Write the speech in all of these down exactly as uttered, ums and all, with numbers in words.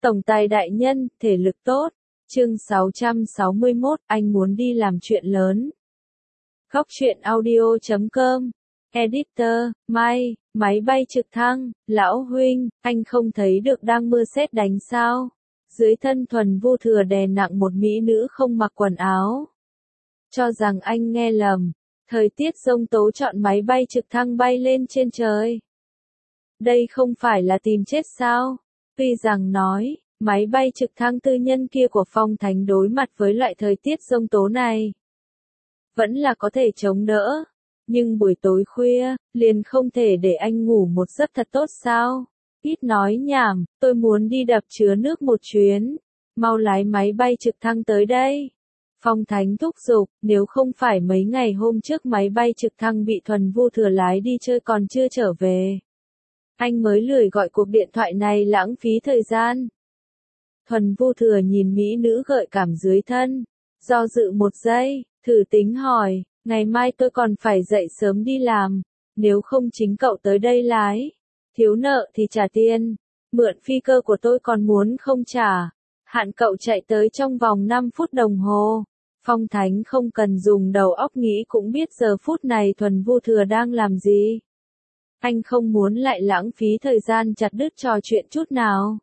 Tổng tài đại nhân, thể lực tốt. Chương sáu trăm sáu mươi mốt, anh muốn đi làm chuyện lớn. Góc truyện audio chấm com. Editor, Mai, máy bay trực thăng, lão huynh, anh không thấy được đang mưa sét đánh sao? Dưới thân Thuần Vô Thừa đè nặng một mỹ nữ không mặc quần áo. Cho rằng anh nghe lầm, thời tiết giông tố chọn máy bay trực thăng bay lên trên trời. Đây không phải là tìm chết sao? Tuy rằng nói, máy bay trực thăng tư nhân kia của Phong Thánh đối mặt với loại thời tiết giông tố này vẫn là có thể chống đỡ, nhưng buổi tối khuya, liền không thể để anh ngủ một giấc thật tốt sao? Ít nói nhảm, tôi muốn đi đập chứa nước một chuyến, mau lái máy bay trực thăng tới đây. Phong Thánh thúc giục, nếu không phải mấy ngày hôm trước máy bay trực thăng bị Thuần Vô Thừa lái đi chơi còn chưa trở về, anh mới lười gọi cuộc điện thoại này lãng phí thời gian. Thuần Vô Thừa nhìn mỹ nữ gợi cảm dưới thân, do dự một giây, thử tính hỏi, ngày mai tôi còn phải dậy sớm đi làm, nếu không chính cậu tới đây lái, thiếu nợ thì trả tiền, mượn phi cơ của tôi còn muốn không trả, hạn cậu chạy tới trong vòng năm phút đồng hồ. Phong Thánh không cần dùng đầu óc nghĩ cũng biết giờ phút này Thuần Vô Thừa đang làm gì. Anh không muốn lại lãng phí thời gian chặt đứt trò chuyện chút nào.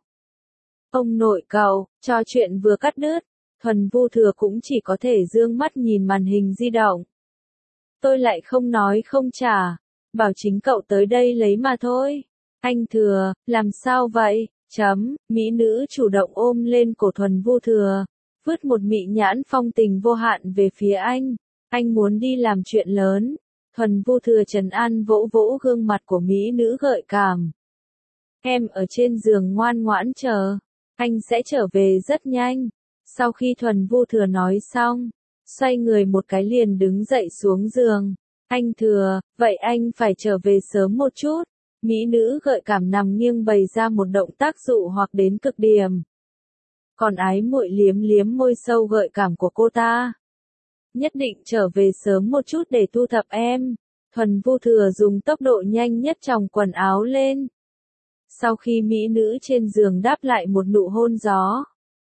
Ông nội cậu, trò chuyện vừa cắt đứt, Thuần Vô Thừa cũng chỉ có thể dương mắt nhìn màn hình di động. Tôi lại không nói không trả, bảo chính cậu tới đây lấy mà thôi. Anh Thừa, làm sao vậy? Chấm, mỹ nữ chủ động ôm lên cổ Thuần Vô Thừa, vứt một mị nhãn phong tình vô hạn về phía anh. Anh muốn đi làm chuyện lớn. Thuần Vô Thừa trấn an vỗ vỗ gương mặt của mỹ nữ gợi cảm. Em ở trên giường ngoan ngoãn chờ, anh sẽ trở về rất nhanh. Sau khi Thuần Vô Thừa nói xong, xoay người một cái liền đứng dậy xuống giường. Anh Thừa, vậy anh phải trở về sớm một chút. Mỹ nữ gợi cảm nằm nghiêng bày ra một động tác dụ hoặc đến cực điểm. Còn ái muội liếm liếm môi sâu gợi cảm của cô ta. Nhất định trở về sớm một chút để thu thập em. Thuần Vô Thừa dùng tốc độ nhanh nhất chồng quần áo lên. Sau khi mỹ nữ trên giường đáp lại một nụ hôn gió,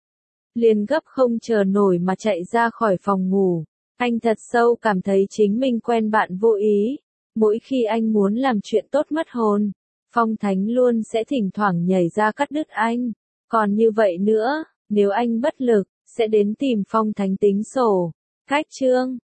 liền gấp không chờ nổi mà chạy ra khỏi phòng ngủ. Anh thật sâu cảm thấy chính mình quen bạn vô ý. Mỗi khi anh muốn làm chuyện tốt mất hồn, Phong Thánh luôn sẽ thỉnh thoảng nhảy ra cắt đứt anh. Còn như vậy nữa, nếu anh bất lực, sẽ đến tìm Phong Thánh tính sổ. Cách chương